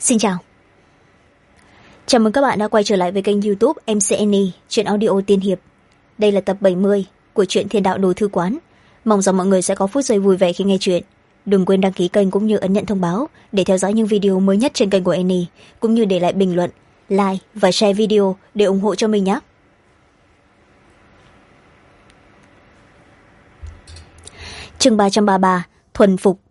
Xin chào. Chào mừng các bạn đã quay trở lại với kênh YouTube MCNE, truyện audio tiên hiệp. Đây là tập 70 của truyện Thiên Đạo Đồ Thư Quán. Mong rằng mọi người sẽ có phút giây vui vẻ khi nghe truyện. Đừng quên đăng ký kênh cũng như ấn nhận thông báo để theo dõi những video mới nhất trên kênh của Annie, cũng như để lại bình luận, like và share video để ủng hộ cho mình nhé. Chương 333, thuần phục.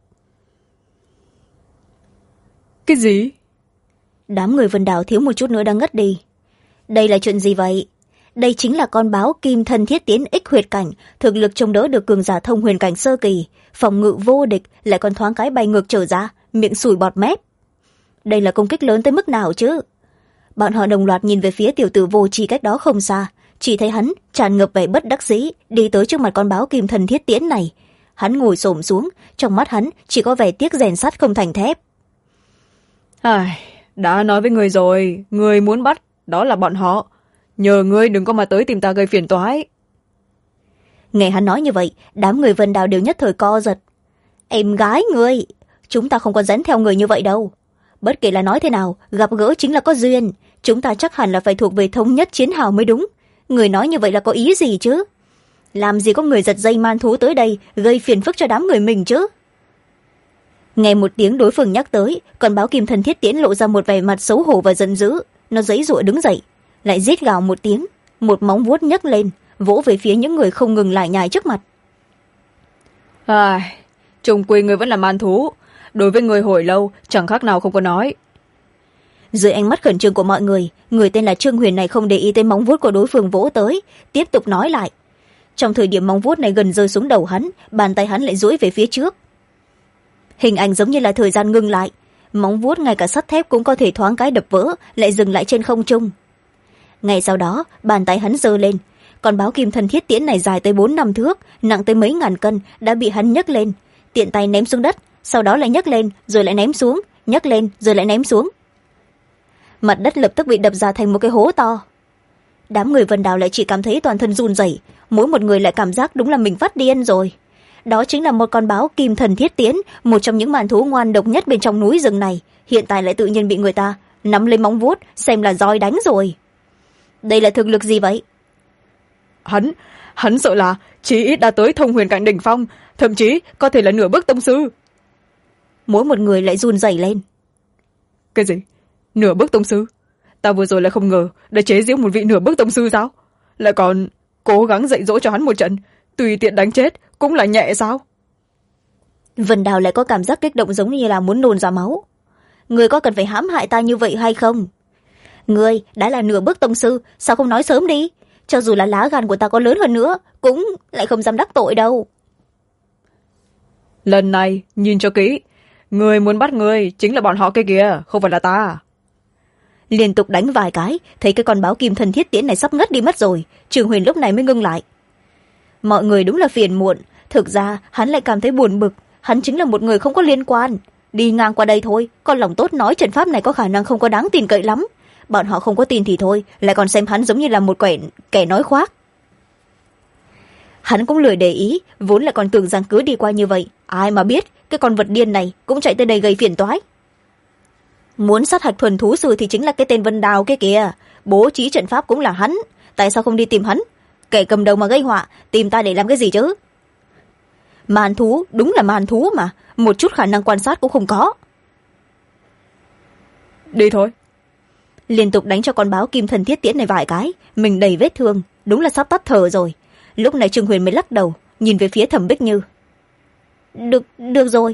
Cái gì? Đám người Vân Đào thiếu một chút nữa đang ngất đi. Đây là chuyện gì vậy? Đây chính là con báo kim thân thiết tiến ích huyệt cảnh, thực lực chống đỡ được cường giả thông huyền cảnh sơ kỳ, phòng ngự vô địch, lại còn thoáng cái bay ngược trở ra, miệng sủi bọt mép. Đây là công kích lớn tới mức nào chứ? Bọn họ đồng loạt nhìn về phía tiểu tử vô tri cách đó không xa, chỉ thấy hắn tràn ngập vẻ bất đắc dĩ đi tới trước mặt con báo kim thân thiết tiến này. Hắn ngồi xổm xuống, trong mắt hắn chỉ có vẻ tiếc rèn sắt không thành thép. Đã nói với người rồi, người muốn bắt, đó là bọn họ. Nhờ ngươi đừng có mà tới tìm ta gây phiền toái. Nghe hắn nói như vậy, đám người Vân Đào đều nhất thời co giật. Em gái ngươi, chúng ta không có dẫn theo người như vậy đâu. Bất kể là nói thế nào, gặp gỡ chính là có duyên. Chúng ta chắc hẳn là phải thuộc về thống nhất chiến hào mới đúng. Người nói như vậy là có ý gì chứ? Làm gì có người giật dây man thú tới đây gây phiền phức cho đám người mình chứ? Nghe một tiếng đối phương nhắc tới, con báo kim thân thiết tiến lộ ra một vẻ mặt xấu hổ và giận dữ. Nó giãy giụa đứng dậy, lại rít gào một tiếng, một móng vuốt nhấc lên, vỗ về phía những người không ngừng lải nhải trước mặt. Trùng quy người vẫn là man thú, đối với người hồi lâu chẳng khác nào không có nói. Dưới ánh mắt khẩn trương của mọi người, người tên là Trương Huyền này không để ý tới móng vuốt của đối phương vỗ tới, tiếp tục nói lại. Trong thời điểm móng vuốt này gần rơi xuống đầu hắn, bàn tay hắn lại duỗi về phía trước. Hình ảnh giống như là thời gian ngưng lại, móng vuốt ngay cả sắt thép cũng có thể thoáng cái đập vỡ, lại dừng lại trên không trung. Ngay sau đó, bàn tay hắn giơ lên, con báo kim thân thiết tiễn này dài tới 4-5 thước, nặng tới mấy ngàn cân, đã bị hắn nhấc lên, tiện tay ném xuống đất, sau đó lại nhấc lên rồi lại ném xuống, nhấc lên rồi lại ném xuống. Mặt đất lập tức bị đập ra thành một cái hố to. Đám người Vân Đào lại chỉ cảm thấy toàn thân run rẩy, mỗi một người lại cảm giác đúng là mình phát điên rồi. Đó chính là một con báo kim thần thiết tiến, một trong những màn thú ngoan độc nhất bên trong núi rừng này, hiện tại lại tự nhiên bị người ta nắm lấy móng vuốt xem là roi đánh rồi. Đây là thực lực gì vậy? Hắn sợ là chí ít đã tới thông huyền cảnh đỉnh phong, thậm chí có thể là nửa bước tông sư. Mỗi một người lại run rẩy lên. Cái gì? Nửa bước tông sư? Ta vừa rồi lại không ngờ đã chế giễu một vị nửa bước tông sư sao? Lại còn cố gắng dạy dỗ cho hắn một trận, tùy tiện đánh chết cũng là nhẹ sao? Vân Đào lại có cảm giác kích động giống như là muốn nôn ra máu. Người có cần phải hãm hại ta như vậy hay không? Người đã là nửa bước tông sư, sao không nói sớm đi? Cho dù là lá gan của ta có lớn hơn nữa, cũng lại không dám đắc tội đâu. Lần này nhìn cho kỹ, người muốn bắt người chính là bọn họ kia kìa, không phải là ta. Liên tục đánh vài cái, thấy cái con báo kim thân thiết tiễn này sắp ngất đi mất rồi, Trường Huyền lúc này mới ngưng lại. Mọi người đúng là phiền muộn, thực ra hắn lại cảm thấy buồn bực, hắn chính là một người không có liên quan. Đi ngang qua đây thôi, con lòng tốt nói trận pháp này có khả năng không có đáng tin cậy lắm. Bọn họ không có tin thì thôi, lại còn xem hắn giống như là một kẻ nói khoác. Hắn cũng lười để ý, vốn là còn tưởng rằng cứ đi qua như vậy, ai mà biết cái con vật điên này cũng chạy tới đây gây phiền toái. Muốn sát hạch thuần thú sư thì chính là cái tên Vân Đào kia kìa, bố trí trận pháp cũng là hắn, tại sao không đi tìm hắn? Kẻ cầm đầu mà gây họa, tìm ta để làm cái gì chứ? Màn thú, đúng là màn thú mà, một chút khả năng quan sát cũng không có. Đi thôi. Liên tục đánh cho con báo kim thần thiết tiễn này vài cái, mình đầy vết thương, đúng là sắp tắt thở rồi. Lúc này Trương Huyền mới lắc đầu, nhìn về phía Thẩm Bích Như. Được rồi.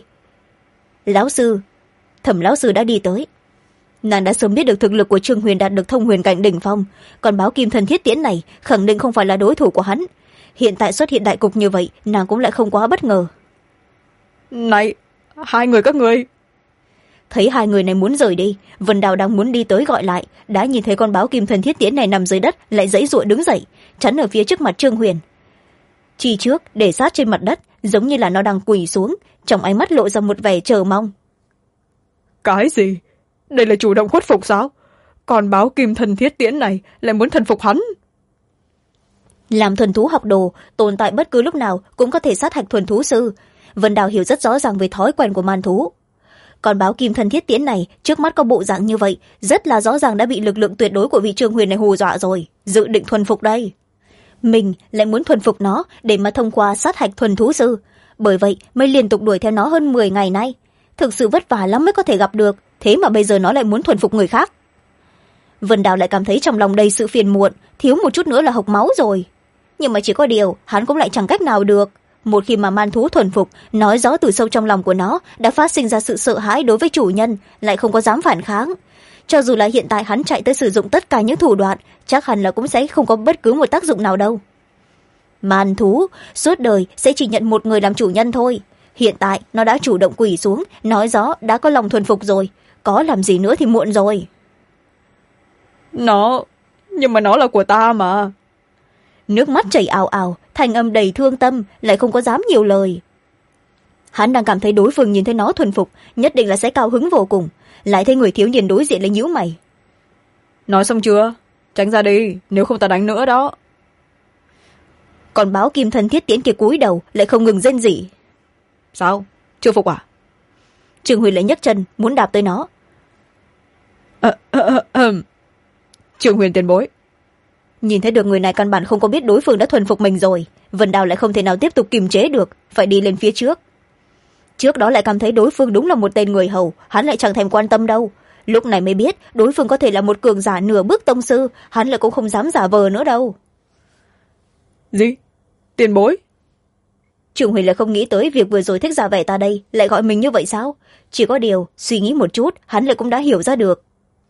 Thẩm lão sư đã đi tới. Nàng đã sớm biết được thực lực của Trương Huyền đạt được thông huyền cảnh đỉnh phong, còn báo kim thần thiết tiễn này khẳng định không phải là đối thủ của hắn. Hiện tại xuất hiện đại cục như vậy, nàng cũng lại không quá bất ngờ. Này, hai người các ngươi. Thấy hai người này muốn rời đi, Vân Đào đang muốn đi tới gọi lại, đã nhìn thấy con báo kim thần thiết tiễn này nằm dưới đất, lại giãy giụa đứng dậy, chắn ở phía trước mặt Trương Huyền. Chi trước để sát trên mặt đất, giống như là nó đang quỳ xuống, trong ánh mắt lộ ra một vẻ chờ mong. Cái gì? Đây là chủ động khuất phục sao? Còn báo kim thần thiết tiễn này lại muốn thần phục hắn? Làm thuần thú học đồ, tồn tại bất cứ lúc nào cũng có thể sát hạch thuần thú sư. Vân Đào hiểu rất rõ ràng về thói quen của man thú. Còn báo kim thân thiết tiến này trước mắt có bộ dạng như vậy, rất là rõ ràng đã bị lực lượng tuyệt đối của vị Trương Huyền này hù dọa rồi, dự định thuần phục đây. Mình lại muốn thuần phục nó để mà thông qua sát hạch thuần thú sư, bởi vậy mới liên tục đuổi theo nó hơn 10 ngày nay. Thực sự vất vả lắm mới có thể gặp được, thế mà bây giờ nó lại muốn thuần phục người khác. Vân Đào lại cảm thấy trong lòng đầy sự phiền muộn, thiếu một chút nữa là hộc máu rồi. Nhưng mà chỉ có điều hắn cũng lại chẳng cách nào được. Một khi mà man thú thuần phục, nói rõ từ sâu trong lòng của nó đã phát sinh ra sự sợ hãi đối với chủ nhân, lại không có dám phản kháng. Cho dù là hiện tại hắn chạy tới sử dụng tất cả những thủ đoạn, chắc hẳn là cũng sẽ không có bất cứ một tác dụng nào đâu. Man thú suốt đời sẽ chỉ nhận một người làm chủ nhân thôi. Hiện tại nó đã chủ động quỳ xuống, nói rõ đã có lòng thuần phục rồi, có làm gì nữa thì muộn rồi. Nhưng mà nó là của ta mà. Nước mắt chảy ào ào, thanh âm đầy thương tâm, lại không có dám nhiều lời. Hắn đang cảm thấy đối phương nhìn thấy nó thuần phục, nhất định là sẽ cao hứng vô cùng. Lại thấy người thiếu niên đối diện lại nhíu mày. Nói xong chưa? Tránh ra đi, nếu không ta đánh nữa đó. Còn báo kim thân thiết tiến kia cúi đầu, lại không ngừng rên rỉ. Sao? Chưa phục à? Trương Huyền lại nhấc chân, muốn đạp tới nó. Trương Huyền tiền bối. Nhìn thấy được người này căn bản không có biết đối phương đã thuần phục mình rồi, Vân Đào lại không thể nào tiếp tục kiềm chế được, phải đi lên phía trước. Trước đó lại cảm thấy đối phương đúng là một tên người hầu, hắn lại chẳng thèm quan tâm đâu. Lúc này mới biết đối phương có thể là một cường giả nửa bước tông sư, hắn lại cũng không dám giả vờ nữa đâu. Gì? Tiền bối? Trương Huyền lại không nghĩ tới việc vừa rồi thích giả vẻ ta đây lại gọi mình như vậy sao? Chỉ có điều suy nghĩ một chút, hắn lại cũng đã hiểu ra được.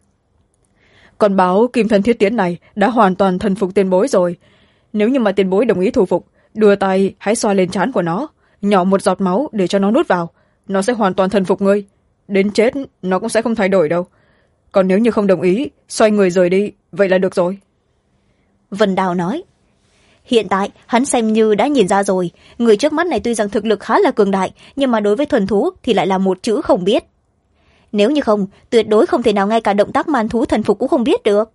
Còn báo kim thân thiết tiến này đã hoàn toàn thần phục tiền bối rồi. Nếu như mà tiền bối đồng ý thủ phục, đưa tay hãy xoa lên trán của nó, nhỏ một giọt máu để cho nó nuốt vào, nó sẽ hoàn toàn thần phục ngươi. Đến chết nó cũng sẽ không thay đổi đâu. Còn nếu như không đồng ý, xoay người rời đi, vậy là được rồi. Vân Đào nói. Hiện tại hắn xem như đã nhìn ra rồi, người trước mắt này tuy rằng thực lực khá là cường đại, nhưng mà đối với thuần thú thì lại là một chữ không biết. Nếu như không, tuyệt đối không thể nào ngay cả động tác man thú thần phục cũng không biết được.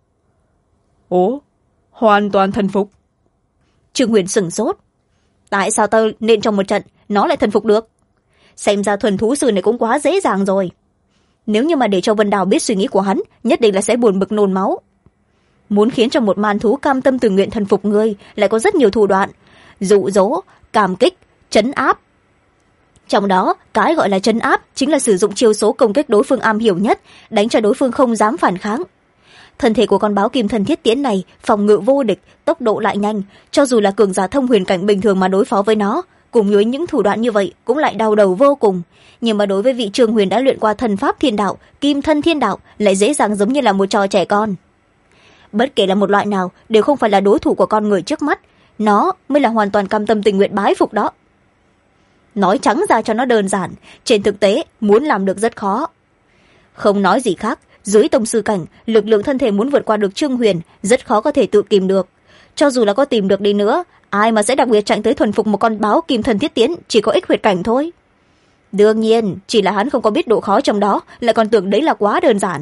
Ồ, hoàn toàn thần phục. Trương Huyền sửng sốt. Tại sao tao nên trong một trận nó lại thần phục được? Xem ra thuần thú sư này cũng quá dễ dàng rồi. Nếu như mà để cho Vân Đào biết suy nghĩ của hắn, nhất định là sẽ buồn bực nôn máu. Muốn khiến cho một man thú cam tâm tình nguyện thần phục ngươi lại có rất nhiều thủ đoạn: dụ dỗ, cảm kích, trấn áp. Trong đó, cái gọi là trấn áp chính là sử dụng chiêu số công kích đối phương am hiểu nhất, đánh cho đối phương không dám phản kháng. Thân thể của con báo kim thân thiết tiến này phòng ngự vô địch, tốc độ lại nhanh, cho dù là cường giả thông huyền cảnh bình thường mà đối phó với nó, cùng với những thủ đoạn như vậy cũng lại đau đầu vô cùng. Nhưng mà đối với vị Trương Huyền đã luyện qua thần pháp thiên đạo, kim thân thiên đạo, lại dễ dàng giống như là một trò trẻ con. Bất kể là một loại nào đều không phải là đối thủ của con người trước mắt, nó mới là hoàn toàn cam tâm tình nguyện bái phục đó. Nói trắng ra cho nó đơn giản, trên thực tế muốn làm được rất khó. Không nói gì khác, dưới tông sư cảnh, lực lượng thân thể muốn vượt qua được Trương Huyền rất khó có thể tự kìm được. Cho dù là có tìm được đi nữa, ai mà sẽ đặc biệt chạy tới thuần phục một con báo kim thân thiết tiến, chỉ có ích huyệt cảnh thôi. Đương nhiên, chỉ là hắn không có biết độ khó trong đó, lại còn tưởng đấy là quá đơn giản.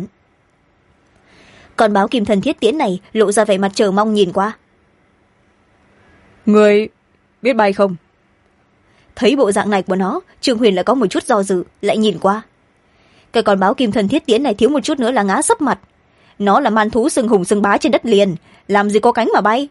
Con báo kim thân thiết tiến này lộ ra vẻ mặt chờ mong nhìn qua. Người biết bay không? Thấy bộ dạng này của nó, Trương Huyền lại có một chút do dự, lại nhìn qua. Cái con báo kim thân thiết tiến này thiếu một chút nữa là ngã sấp mặt. Nó là man thú sừng hùng sừng bá trên đất liền, làm gì có cánh mà bay.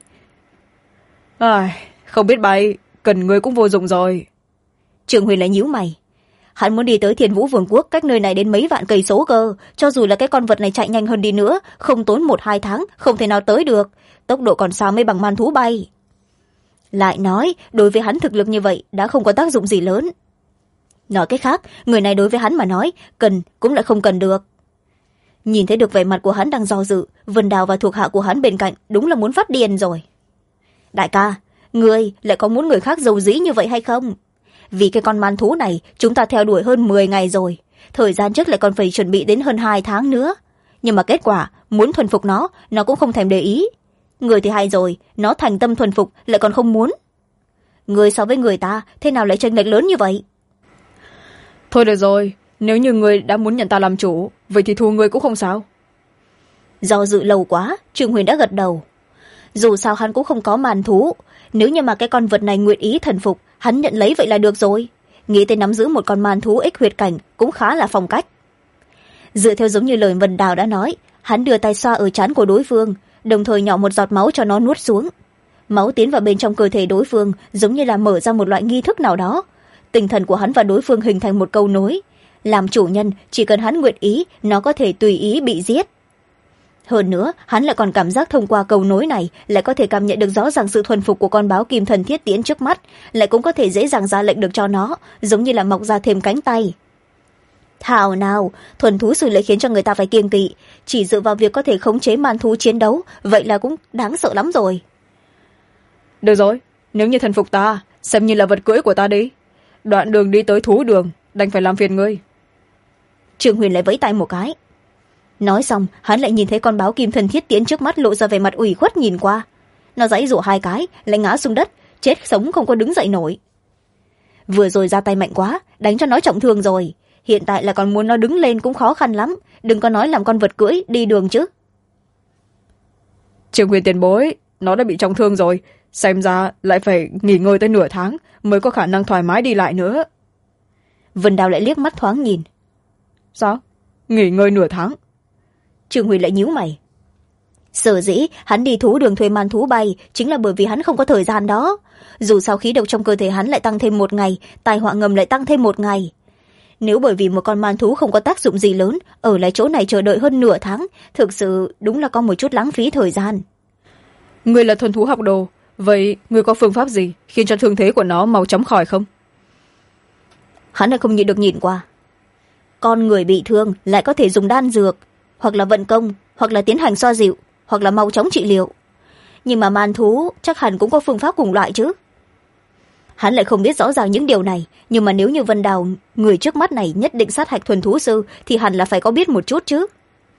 Không biết bay, cần người cũng vô dụng rồi. Trương Huyền lại nhíu mày. Hắn muốn đi tới Thiên Vũ Vương quốc, cách nơi này đến mấy vạn cây số cơ, cho dù là cái con vật này chạy nhanh hơn đi nữa, không tốn 1-2 tháng không thể nào tới được, tốc độ còn sao mới bằng man thú bay. Lại nói, đối với hắn thực lực như vậy đã không có tác dụng gì lớn. Nói cách khác, người này đối với hắn mà nói, cần cũng lại không cần được. Nhìn thấy được vẻ mặt của hắn đang do dự, Vân Đào và thuộc hạ của hắn bên cạnh đúng là muốn phát điên rồi. Đại ca, ngươi lại có muốn người khác giàu dĩ như vậy hay không? Vì cái con man thú này chúng ta theo đuổi hơn 10 ngày rồi, thời gian trước lại còn phải chuẩn bị đến hơn 2 tháng nữa. Nhưng mà kết quả, muốn thuần phục nó cũng không thèm để ý. Người thì hay rồi, nó thành tâm thuần phục lại còn không muốn. Người so với người ta, thế nào lại chênh lệch lớn như vậy? Thôi được rồi, nếu như người đã muốn nhận ta làm chủ, vậy thì thua người cũng không sao. Do dự lâu quá, Trương Huyền đã gật đầu. Dù sao hắn cũng không có man thú, nếu như mà cái con vật này nguyện ý thần phục, hắn nhận lấy vậy là được rồi. nghĩ tới nắm giữ một con man thú ích huyệt cảnh cũng khá là phong cách. Dựa theo giống như lời Vân Đào đã nói, hắn đưa tay xoa ở trán của đối phương, đồng thời nhỏ một giọt máu cho nó nuốt xuống. Máu tiến vào bên trong cơ thể đối phương giống như là mở ra một loại nghi thức nào đó. Tinh thần của hắn và đối phương hình thành một câu nối. Làm chủ nhân, chỉ cần hắn nguyện ý, nó có thể tùy ý bị giết. Hơn nữa, hắn lại còn cảm giác thông qua câu nối này lại có thể cảm nhận được rõ ràng sự thuần phục của con báo kim thần thiết tiễn trước mắt, lại cũng có thể dễ dàng ra lệnh được cho nó, giống như là mọc ra thêm cánh tay. Thảo nào, thuần thú sư lại khiến cho người ta phải kiêng kỵ, chỉ dựa vào việc có thể khống chế man thú chiến đấu, vậy là cũng đáng sợ lắm rồi. Được rồi, nếu như thần phục ta, xem như là vật cưỡi của ta đi. Đoạn đường đi tới thú đường, đành phải làm phiền ngươi. Trương Huyền lại vẫy tay một cái. Nói xong, hắn lại nhìn thấy con báo kim thần thiết tiến trước mắt lộ ra vẻ mặt ủy khuất nhìn qua. Nó giãy giụa hai cái, lại ngã xuống đất, chết sống không có đứng dậy nổi. Vừa rồi ra tay mạnh quá, đánh cho nó trọng thương rồi. Hiện tại là còn muốn nó đứng lên cũng khó khăn lắm, đừng có nói làm con vật cưỡi đi đường chứ. Trương Huyền tiền bối, nó đã bị trọng thương rồi, xem ra lại phải nghỉ ngơi tới nửa tháng mới có khả năng thoải mái đi lại nữa. Vân Đào lại liếc mắt thoáng nhìn. Sao? Nghỉ ngơi nửa tháng? Trương Huyền lại nhíu mày. Sở dĩ hắn đi thú đường thuê man thú bay chính là bởi vì hắn không có thời gian đó. Dù sao khí độc trong cơ thể hắn lại tăng thêm một ngày, tai họa ngầm lại tăng thêm một ngày. Nếu bởi vì một con man thú không có tác dụng gì lớn, ở lại chỗ này chờ đợi hơn nửa tháng, thực sự đúng là có một chút lãng phí thời gian. Ngươi là thuần thú học đồ, vậy ngươi có phương pháp gì khiến cho thương thế của nó mau chóng khỏi không? Hắn lại không nhịn được nhìn qua. Con người bị thương lại có thể dùng đan dược, hoặc là vận công, hoặc là tiến hành xoa dịu, hoặc là mau chóng trị liệu. Nhưng mà man thú chắc hẳn cũng có phương pháp cùng loại chứ. Hắn lại không biết rõ ràng những điều này, nhưng mà nếu như Vân Đào, người trước mắt này nhất định sát hạch thuần thú sư, thì hẳn là phải có biết một chút chứ.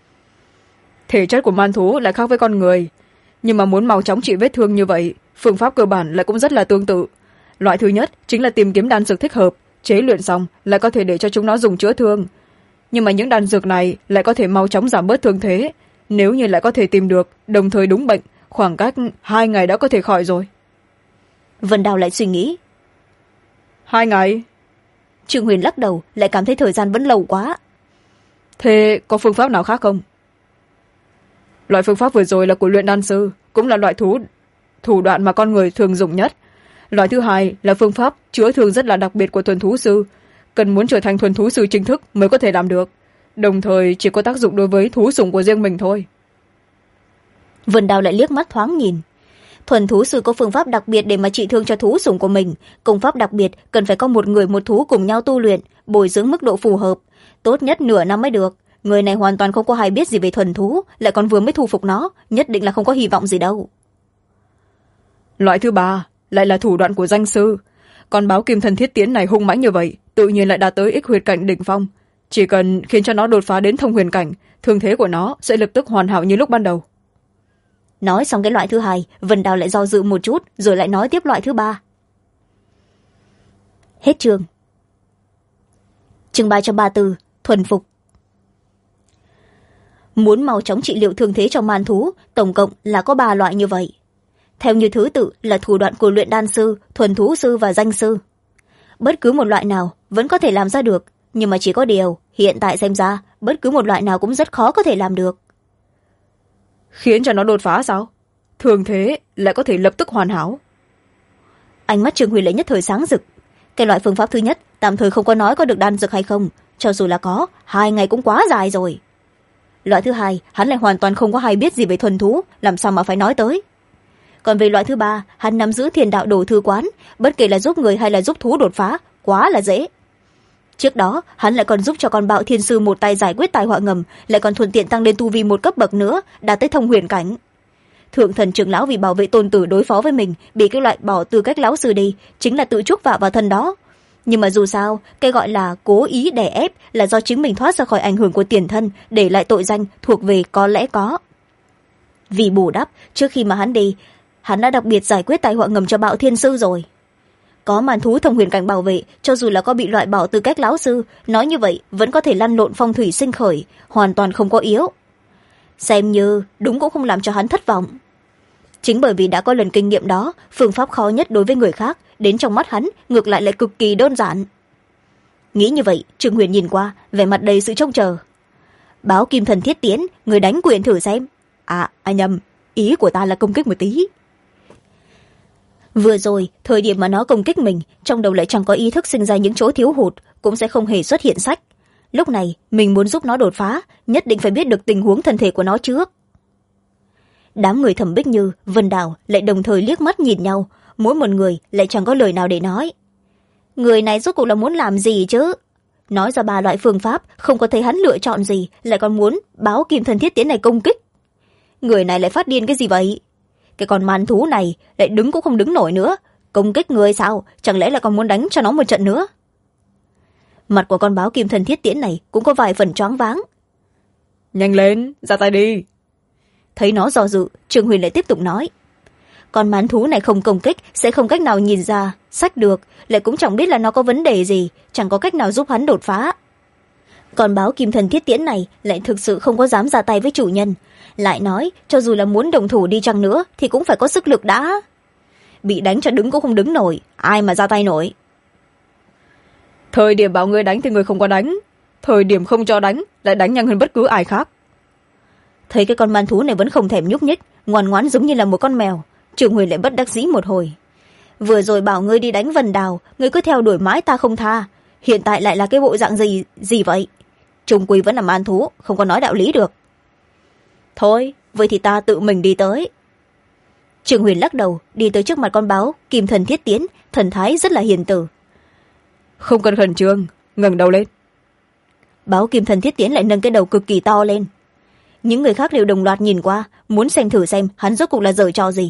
Thể chất của man thú lại khác với con người, nhưng mà muốn mau chóng trị vết thương như vậy, phương pháp cơ bản lại cũng rất là tương tự. Loại thứ nhất chính là tìm kiếm đan dược thích hợp, chế luyện xong lại có thể để cho chúng nó dùng chữa thương. Nhưng mà những đan dược này lại có thể mau chóng giảm bớt thương thế, nếu như lại có thể tìm được, đồng thời đúng bệnh, khoảng cách 2 ngày đã có thể khỏi rồi. Vân Đào lại suy nghĩ. 2 ngày? Trương Huyền lắc đầu, lại cảm thấy thời gian vẫn lâu quá. Thế có phương pháp nào khác không? Loại phương pháp vừa rồi là của luyện đan sư, cũng là loại thủ đoạn mà con người thường dùng nhất. Loại thứ hai là phương pháp chữa thương rất là đặc biệt của thuần thú sư, cần muốn trở thành thuần thú sư chính thức mới có thể làm được, đồng thời chỉ có tác dụng đối với thú sủng của riêng mình thôi. Vân Đào lại liếc mắt thoáng nhìn. Thuần thú sư có phương pháp đặc biệt để mà trị thương cho thú sủng của mình, công pháp đặc biệt cần phải có một người một thú cùng nhau tu luyện, bồi dưỡng mức độ phù hợp, tốt nhất nửa năm mới được. Người này hoàn toàn không có hay biết gì về thuần thú, lại còn vừa mới thu phục nó, nhất định là không có hy vọng gì đâu. Loại thứ ba lại là thủ đoạn của danh sư. Con báo kim thần thiết tiến này hung mãnh như vậy, tự nhiên lại đạt tới ích huyệt cảnh đỉnh phong. Chỉ cần khiến cho nó đột phá đến thông huyền cảnh, thương thế của nó sẽ lập tức hoàn hảo như lúc ban đầu. Nói xong cái loại thứ hai, Vân Đào lại do dự một chút, rồi lại nói tiếp loại thứ ba. Hết chương. Chương 334, thuần phục. Muốn mau chóng trị liệu thương thế cho man thú, tổng cộng là có 3 loại như vậy. Theo như thứ tự là thủ đoạn của luyện đan sư, thuần thú sư và danh sư. Bất cứ một loại nào vẫn có thể làm ra được, nhưng mà chỉ có điều, hiện tại xem ra, bất cứ một loại nào cũng rất khó có thể làm được. Khiến cho nó đột phá sao? Thường thế lại có thể lập tức hoàn hảo. Ánh mắt Trương Huy lại nhất thời sáng rực. Cái loại phương pháp thứ nhất, tạm thời không có nói có được đan dược hay không, cho dù là có, 2 ngày cũng quá dài rồi. Loại thứ hai, hắn lại hoàn toàn không có hay biết gì về thuần thú, làm sao mà phải nói tới. Còn về loại thứ ba, hắn nắm giữ Thiên Đạo Đồ Thư Quán, bất kể là giúp người hay là giúp thú đột phá, quá là dễ. Trước đó, hắn lại còn giúp cho con Bạo Thiên Sư một tay giải quyết tai họa ngầm, lại còn thuận tiện tăng lên tu vi một cấp bậc nữa, đạt tới thông huyền cảnh. Thượng Thần Trưởng lão vì bảo vệ tôn tử đối phó với mình, bị cái loại bỏ tư cách lão sư đi, chính là tự chuốc vạ vào thân đó. Nhưng mà dù sao, cái gọi là cố ý đè ép là do chính mình thoát ra khỏi ảnh hưởng của tiền thân, để lại tội danh thuộc về có lẽ có. Vì bù đắp, trước khi mà hắn đi, hắn đã đặc biệt giải quyết tai họa ngầm cho Bạo Thiên Sư rồi. Có màn thú thông huyền cảnh bảo vệ, cho dù là có bị loại bỏ tư cách lão sư, nói như vậy vẫn có thể lăn lộn phong thủy sinh khởi, hoàn toàn không có yếu. Xem như đúng cũng không làm cho hắn thất vọng. Chính bởi vì đã có lần kinh nghiệm đó, phương pháp khó nhất đối với người khác, đến trong mắt hắn ngược lại lại cực kỳ đơn giản. Nghĩ như vậy, Trương Huyền nhìn qua, vẻ mặt đầy sự trông chờ. Báo kim thần thiết tiến, người đánh quyền thử xem. Nhầm, ý của ta là công kích một tí. Vừa rồi, thời điểm mà nó công kích mình, trong đầu lại chẳng có ý thức sinh ra những chỗ thiếu hụt, cũng sẽ không hề xuất hiện sách. Lúc này, mình muốn giúp nó đột phá, nhất định phải biết được tình huống thân thể của nó trước. Đám người Thẩm Bích Như, Vân Đào lại đồng thời liếc mắt nhìn nhau, mỗi một người lại chẳng có lời nào để nói. Người này rốt cuộc là muốn làm gì chứ? Nói ra 3 loại phương pháp, không có thấy hắn lựa chọn gì, lại còn muốn báo kim thần thiết tiến này công kích. Người này lại phát điên cái gì vậy? Cái con man thú này lại đứng cũng không đứng nổi nữa, công kích người sao? Chẳng lẽ là còn muốn đánh cho nó một trận nữa? Mặt của con báo kim thần thiết tiến này cũng có vài phần choáng váng. Nhanh lên, ra tay đi. Thấy nó do dự, Trương Huyền lại tiếp tục nói. Con man thú này không công kích, sẽ không cách nào nhìn ra sách được, lại cũng chẳng biết là nó có vấn đề gì, chẳng có cách nào giúp hắn đột phá. Con báo kim thần thiết tiễn này lại thực sự không có dám ra tay với chủ nhân, lại nói cho dù là muốn đồng thủ đi chăng nữa thì cũng phải có sức lực đã. Bị đánh cho đứng cũng không đứng nổi, ai mà ra tay nổi. Thời điểm bảo người đánh thì người không có đánh, thời điểm không cho đánh lại đánh nhanh hơn bất cứ ai khác. Thấy cái con man thú này vẫn không thèm nhúc nhích, ngoan ngoãn giống như là một con mèo, Trương Huyền lại bất đắc dĩ một hồi. Vừa rồi bảo ngươi đi đánh Vân Đào, ngươi cứ theo đuổi mãi ta không tha, hiện tại lại là cái bộ dạng gì vậy? Trung quy vẫn là man thú, không có nói đạo lý được. Thôi, vậy thì ta tự mình đi tới. Trương Huyền lắc đầu, đi tới trước mặt con báo kim thần thiết tiến, thần thái rất là hiền từ. Không cần khẩn trương, ngẩng đầu lên. Báo kim thần thiết tiến lại nâng cái đầu cực kỳ to lên. Những người khác đều đồng loạt nhìn qua, muốn xem thử xem hắn rốt cuộc là giở trò gì.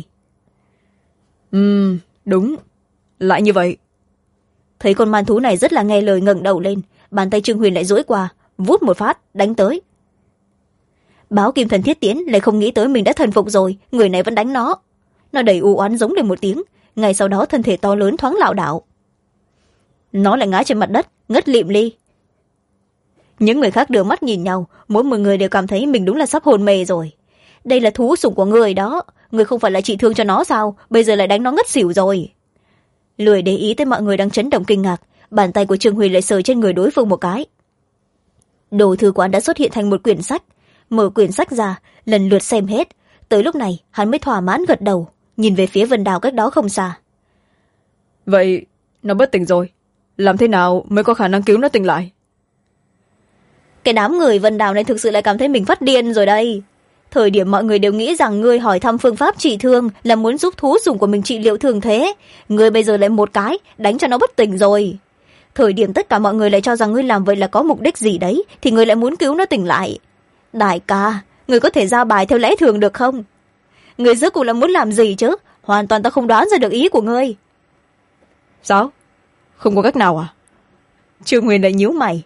Đúng, lại như vậy. Thấy con man thú này rất là nghe lời, ngẩng đầu lên, bàn tay Trương Huyền lại duỗi qua, vút một phát đánh tới. Báo kim thần thiết tiến lại không nghĩ tới mình đã thần phục rồi, người này vẫn đánh nó. Nó đầy u oán giống lên một tiếng, ngay sau đó thân thể to lớn thoáng lảo đảo. Nó lại ngã trên mặt đất, ngất lịm đi. Những người khác đưa mắt nhìn nhau, mỗi một người đều cảm thấy mình đúng là sắp hồn mê rồi. Đây là thú sủng của người đó, người không phải là trị thương cho nó sao, bây giờ lại đánh nó ngất xỉu rồi. Lười để ý tới mọi người đang chấn động kinh ngạc, bàn tay của Trương Huy lại sờ trên người đối phương một cái. Đồ thư quán đã xuất hiện thành một quyển sách, mở quyển sách ra, lần lượt xem hết. Tới lúc này hắn mới thỏa mãn gật đầu, nhìn về phía Vân Đào cách đó không xa. Vậy nó bất tỉnh rồi, làm thế nào mới có khả năng cứu nó tỉnh lại? Cái đám người Vân Đào này thực sự lại cảm thấy mình phát điên rồi đây. Thời điểm mọi người đều nghĩ rằng ngươi hỏi thăm phương pháp trị thương là muốn giúp thú sủng của mình trị liệu thương thế, ngươi bây giờ lại một cái đánh cho nó bất tỉnh rồi. Thời điểm tất cả mọi người lại cho rằng ngươi làm vậy là có mục đích gì đấy, thì ngươi lại muốn cứu nó tỉnh lại. Đại ca, ngươi có thể ra bài theo lẽ thường được không? Ngươi rốt cuộc là muốn làm gì chứ? Hoàn toàn ta không đoán ra được ý của ngươi. Sao? Không có cách nào à? Trương Nguyên lại nhíu mày.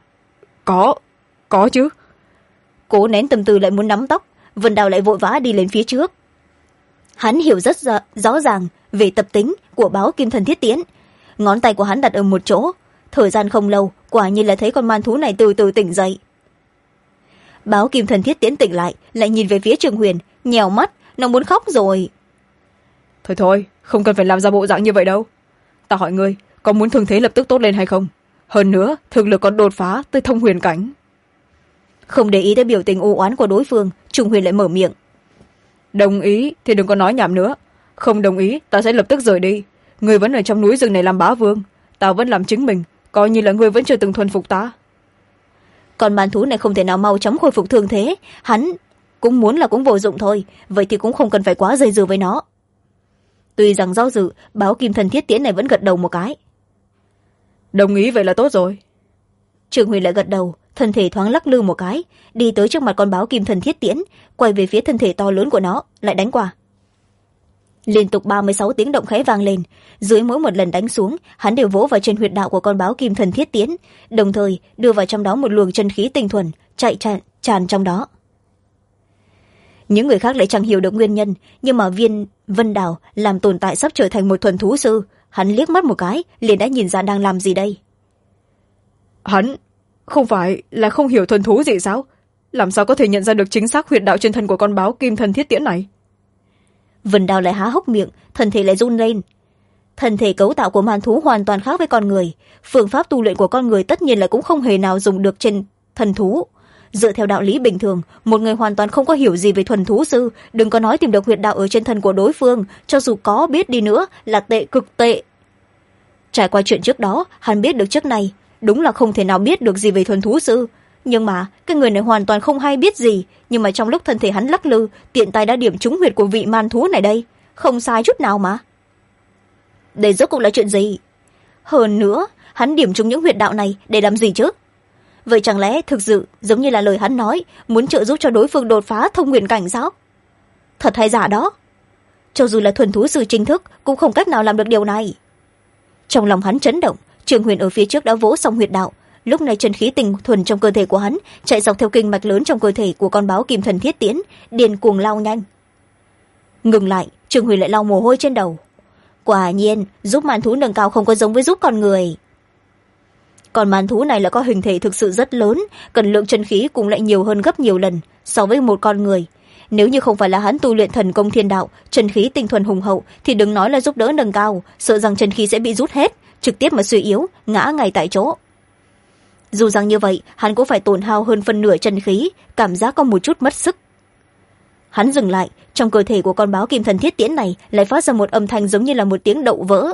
Có chứ. Cố nén tâm tư lại muốn nắm tóc, Vân Đào lại vội vã đi lên phía trước. Hắn hiểu rất rõ ràng về tập tính của báo kim thần thiết tiến. Ngón tay của hắn đặt ở một chỗ, thời gian không lâu, quả nhiên là thấy con man thú này từ từ tỉnh dậy. Báo kim thần thiết tiến tỉnh lại nhìn về phía Trương Huyền, nhèo mắt, nó muốn khóc rồi. Thôi, không cần phải làm ra bộ dạng như vậy đâu. Ta hỏi ngươi, có muốn thương thế lập tức tốt lên hay không? Hơn nữa, thực lực còn đột phá tới thông huyền cảnh. Không để ý tới biểu tình u oán của đối phương, Trung Huyền lại mở miệng. Đồng ý thì đừng có nói nhảm nữa. Không đồng ý, ta sẽ lập tức rời đi. Ngươi vẫn ở trong núi rừng này làm bá vương, ta vẫn làm chính mình, coi như là ngươi vẫn chưa từng thuần phục ta. Còn man thú này không thể nào mau chóng khôi phục thương thế, hắn cũng muốn là cũng vô dụng thôi, vậy thì cũng không cần phải quá dây dưa với nó. Tuy rằng do dự, báo kim thần thiết tiến này vẫn gật đầu một cái. Đồng ý vậy là tốt rồi. Trương Huyền lại gật đầu, thân thể thoáng lắc lư một cái, đi tới trước mặt con báo kim thần thiết tiễn, quay về phía thân thể to lớn của nó, lại đánh qua. Liên tục 36 tiếng động khẽ vang lên, dưới mỗi một lần đánh xuống, hắn đều vỗ vào trên huyệt đạo của con báo kim thần thiết tiễn, đồng thời đưa vào trong đó một luồng chân khí tinh thuần, chạy tràn trong đó. Những người khác lại chẳng hiểu được nguyên nhân, nhưng mà viên Vân Đào làm tồn tại sắp trở thành một thuần thú sư, hắn liếc mắt một cái, liền đã nhìn ra đang làm gì đây. Hắn không phải là không hiểu thuần thú gì sao? Làm sao có thể nhận ra được chính xác huyệt đạo trên thân của con báo kim thần thiết tiễn này? Vân Đào lại há hốc miệng, thân thể lại run lên. thân thể cấu tạo của man thú hoàn toàn khác với con người, phương pháp tu luyện của con người tất nhiên là cũng không hề nào dùng được trên thần thú. Dựa theo đạo lý bình thường, một người hoàn toàn không có hiểu gì về thuần thú sư, đừng có nói tìm được huyệt đạo ở trên thân của đối phương, cho dù có biết đi nữa là tệ cực tệ. Trải qua chuyện trước đó, hắn biết được trước này đúng là không thể nào biết được gì về thuần thú sư, nhưng mà cái người này hoàn toàn không hay biết gì, nhưng mà trong lúc thân thể hắn lắc lư, tiện tay đã điểm trúng huyệt của vị man thú này đây, không sai chút nào mà. Đây rốt cuộc là chuyện gì? Hơn nữa, hắn điểm trúng những huyệt đạo này để làm gì chứ? Vậy chẳng lẽ thực sự giống như là lời hắn nói, muốn trợ giúp cho đối phương đột phá thông huyền cảnh sao? Thật hay giả đó? Cho dù là thuần thú sư chính thức cũng không cách nào làm được điều này. Trong lòng hắn chấn động, Trường Huyền ở phía trước đã vỗ xong huyệt đạo, lúc này chân khí tinh thuần trong cơ thể của hắn chạy dọc theo kinh mạch lớn trong cơ thể của con báo kim thần thiết tiến, điên cuồng lao nhanh. Ngừng lại, Trường Huyền lại lau mồ hôi trên đầu. Quả nhiên giúp man thú nâng cao không có giống với giúp con người. Còn man thú này là có hình thể thực sự rất lớn, cần lượng chân khí cũng lại nhiều hơn gấp nhiều lần so với một con người. Nếu như không phải là hắn tu luyện thần công thiên đạo, chân khí tinh thuần hùng hậu, thì đừng nói là giúp đỡ nâng cao, sợ rằng chân khí sẽ bị rút hết, trực tiếp mà suy yếu, ngã ngay tại chỗ. Dù rằng như vậy, hắn cũng phải tổn hao hơn phân nửa chân khí, cảm giác có một chút mất sức. Hắn dừng lại, trong cơ thể của con báo kim thần thiết tiễn này lại phát ra một âm thanh giống như là một tiếng đậu vỡ.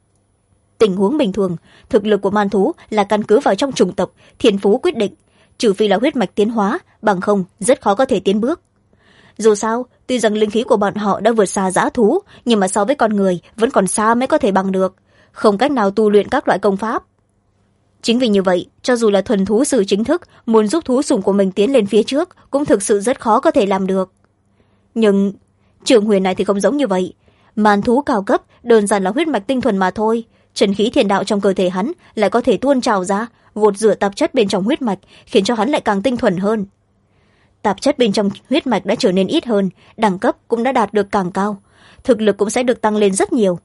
Tình huống bình thường, thực lực của man thú là căn cứ vào trong chủng tộc, thiên phú quyết định, trừ phi là huyết mạch tiến hóa, bằng không rất khó có thể tiến bước. Dù sao, tuy rằng linh khí của bọn họ đã vượt xa dã thú, nhưng mà so với con người vẫn còn xa mới có thể bằng được, không cách nào tu luyện các loại công pháp. Chính vì như vậy, cho dù là thuần thú sư chính thức, muốn giúp thú sủng của mình tiến lên phía trước, cũng thực sự rất khó có thể làm được. Nhưng Trường Huyền này thì không giống như vậy. Man thú cao cấp đơn giản là huyết mạch tinh thuần mà thôi, chân khí thiên đạo trong cơ thể hắn lại có thể tuôn trào ra, gột rửa tạp chất bên trong huyết mạch, khiến cho hắn lại càng tinh thuần hơn. Tạp chất bên trong huyết mạch đã trở nên ít hơn, đẳng cấp cũng đã đạt được càng cao, thực lực cũng sẽ được tăng lên rất nhiều.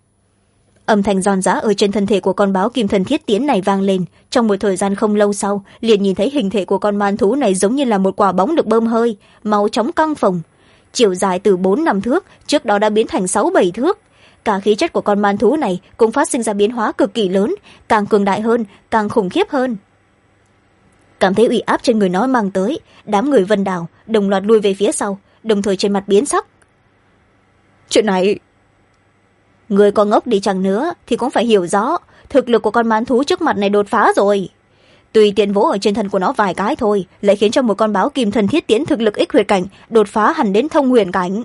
Âm thanh giòn giã ở trên thân thể của con báo kim thần thiết tiến này vang lên, trong một thời gian không lâu sau, liền nhìn thấy hình thể của con man thú này giống như là một quả bóng được bơm hơi, máu chóng căng phồng. Chiều dài từ 4-5 thước, trước đó đã biến thành 6-7 thước. Cả khí chất của con man thú này cũng phát sinh ra biến hóa cực kỳ lớn, càng cường đại hơn, càng khủng khiếp hơn. Cảm thấy uy áp trên người nó mang tới, đám người Vân Đào đồng loạt lui về phía sau, đồng thời trên mặt biến sắc. Chuyện này... Người có ngốc đi chăng nữa thì cũng phải hiểu rõ, thực lực của con man thú trước mặt này đột phá rồi. Tùy tiện vỗ ở trên thân của nó vài cái thôi, lại khiến cho một con báo kim thần thiết tiến thực lực ích huyệt cảnh đột phá hẳn đến thông huyền cảnh.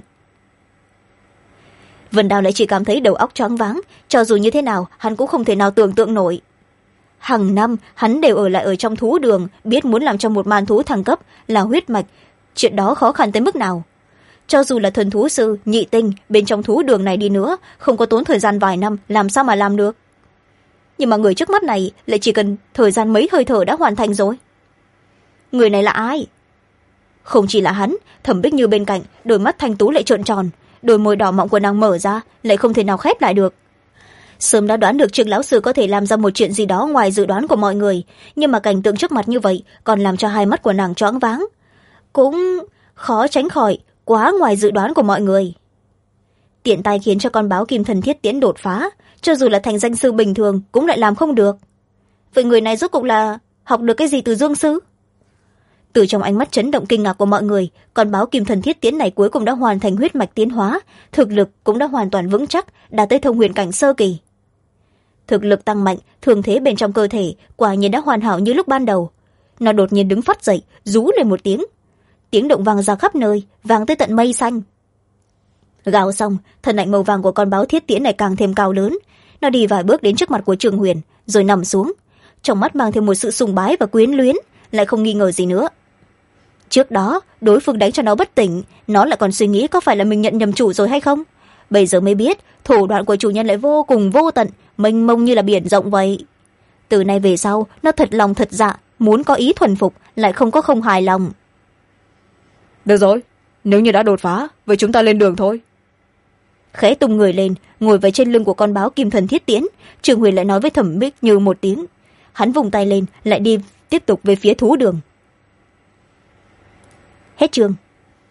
Vân Đào lại chỉ cảm thấy đầu óc choáng váng, cho dù như thế nào hắn cũng không thể nào tưởng tượng nổi. Hàng năm hắn đều ở lại ở trong thú đường, biết muốn làm cho một man thú thăng cấp là huyết mạch, chuyện đó khó khăn tới mức nào. Cho dù là thuần thú sư nhị tinh bên trong thú đường này đi nữa, không có tốn thời gian vài năm làm sao mà làm được. Nhưng mà người trước mắt này lại chỉ cần thời gian mấy hơi thở đã hoàn thành rồi. Người này là ai? Không chỉ là hắn, Thẩm Bích Như bên cạnh, đôi mắt thanh tú lại trợn tròn, đôi môi đỏ mọng của nàng mở ra, lại không thể nào khép lại được. Sớm đã đoán được Trương lão sư có thể làm ra một chuyện gì đó ngoài dự đoán của mọi người, nhưng mà cảnh tượng trước mặt như vậy còn làm cho hai mắt của nàng choáng váng. Cũng khó tránh khỏi quá ngoài dự đoán của mọi người. Tiện tay khiến cho con báo kim thần thiết tiến đột phá, cho dù là thành danh sư bình thường cũng lại làm không được. Vậy người này rốt cuộc là học được cái gì từ Dương sư? Từ trong ánh mắt chấn động kinh ngạc của mọi người, con báo kim thần thiết tiến này cuối cùng đã hoàn thành huyết mạch tiến hóa, thực lực cũng đã hoàn toàn vững chắc, đạt tới thông huyền cảnh sơ kỳ. Thực lực tăng mạnh, thường thế bên trong cơ thể quả nhiên đã hoàn hảo như lúc ban đầu. Nó đột nhiên đứng phắt dậy, rú lên một tiếng. Tiếng động vang ra khắp nơi, vang tới tận mây xanh. Gào xong, thân ảnh màu vàng của con báo thiết tiễn này càng thêm cao lớn. Nó đi vài bước đến trước mặt của Trường Huyền, rồi nằm xuống. Trong mắt mang thêm một sự sùng bái và quyến luyến, lại không nghi ngờ gì nữa. Trước đó, đối phương đánh cho nó bất tỉnh, nó lại còn suy nghĩ có phải là mình nhận nhầm chủ rồi hay không. Bây giờ mới biết, thủ đoạn của chủ nhân lại vô cùng vô tận, mênh mông như là biển rộng vậy. Từ nay về sau, nó thật lòng thật dạ, muốn có ý thuần phục, lại không có không hài lòng. Được rồi, nếu như đã đột phá, vậy chúng ta lên đường thôi. Khẽ tung người lên, ngồi vào trên lưng của con báo kim thần thiết tiến, Trường Huyền lại nói với Thẩm Bích Như một tiếng. Hắn vùng tay lên, lại đi tiếp tục về phía thú đường. Hết chương.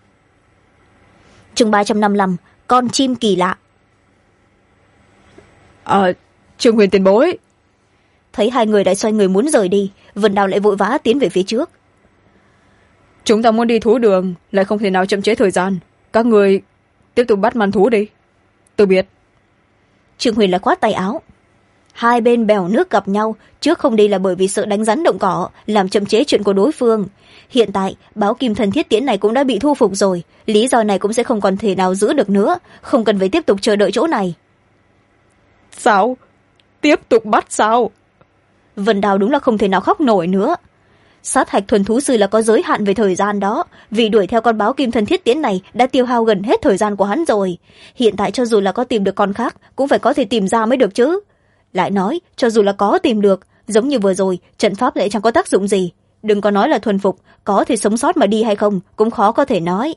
Chương 355, con chim kỳ lạ. Trương Huyền tiền bối. Thấy hai người đã xoay người muốn rời đi, Vân Đào lại vội vã tiến về phía trước. Chúng ta muốn đi thú đường, lại không thể nào chậm trễ thời gian. Các người tiếp tục bắt man thú đi. Từ biệt. Trương Huyền lại khoát tay áo. Hai bên bèo nước gặp nhau, trước không đi là bởi vì sợ đánh rắn động cỏ, làm chậm chế chuyện của đối phương. Hiện tại báo kim thần thiết tiễn này cũng đã bị thu phục rồi, lý do này cũng sẽ không còn thể nào giữ được nữa, không cần phải tiếp tục chờ đợi chỗ này. Sao? Tiếp tục bắt sao? Vân Đào đúng là không thể nào khóc nổi nữa. Sát hạch thuần thú sư là có giới hạn về thời gian đó, vì đuổi theo con báo kim thần thiết tiễn này đã tiêu hao gần hết thời gian của hắn rồi. Hiện tại cho dù là có tìm được con khác cũng phải có thể tìm ra mới được chứ. Lại nói cho dù là có tìm được, giống như vừa rồi trận pháp lại chẳng có tác dụng gì. Đừng có nói là thuần phục, có thể sống sót mà đi hay không cũng khó có thể nói.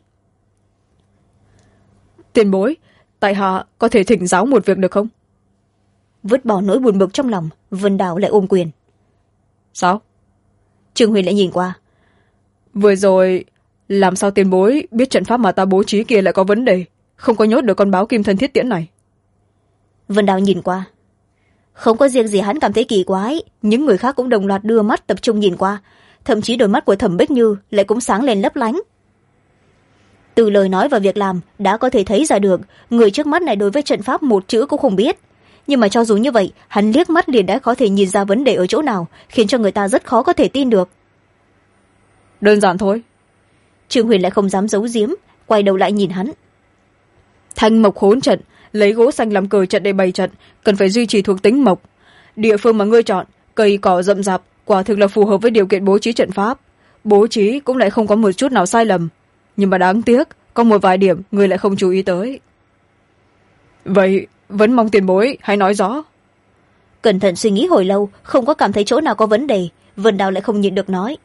Tiền bối, tại hạ có thể thỉnh giáo một việc được không? Vứt bỏ nỗi buồn bực trong lòng, Vân Đào lại ôm quyền. Sao? Trương Huyền lại nhìn qua. Vừa rồi làm sao tiền bối biết trận pháp mà ta bố trí kia lại có vấn đề, không có nhốt được con báo kim thân thiết tiễn này? Vân Đào nhìn qua. Không có riêng gì hắn cảm thấy kỳ quái, những người khác cũng đồng loạt đưa mắt tập trung nhìn qua, thậm chí đôi mắt của Thẩm Bích Như lại cũng sáng lên lấp lánh. Từ lời nói và việc làm đã có thể thấy ra được người trước mắt này đối với trận pháp một chữ cũng không biết, nhưng mà cho dù như vậy hắn liếc mắt liền đã có thể nhìn ra vấn đề ở chỗ nào, khiến cho người ta rất khó có thể tin được. Đơn giản thôi. Trương Huyền lại không dám giấu giếm, quay đầu lại nhìn hắn. Thanh mộc hỗn trận, lấy gỗ xanh làm cờ trận để bày trận, cần phải duy trì thuộc tính mộc. Địa phương mà ngươi chọn, cây cỏ rậm rạp, quả thực là phù hợp với điều kiện bố trí trận pháp. Bố trí cũng lại không có một chút nào sai lầm, nhưng mà đáng tiếc có một vài điểm ngươi lại không chú ý tới. Vậy vẫn mong tiền bối hãy nói rõ. Cẩn thận suy nghĩ hồi lâu, không có cảm thấy chỗ nào có vấn đề, Vân Đào lại không nhịn được nói.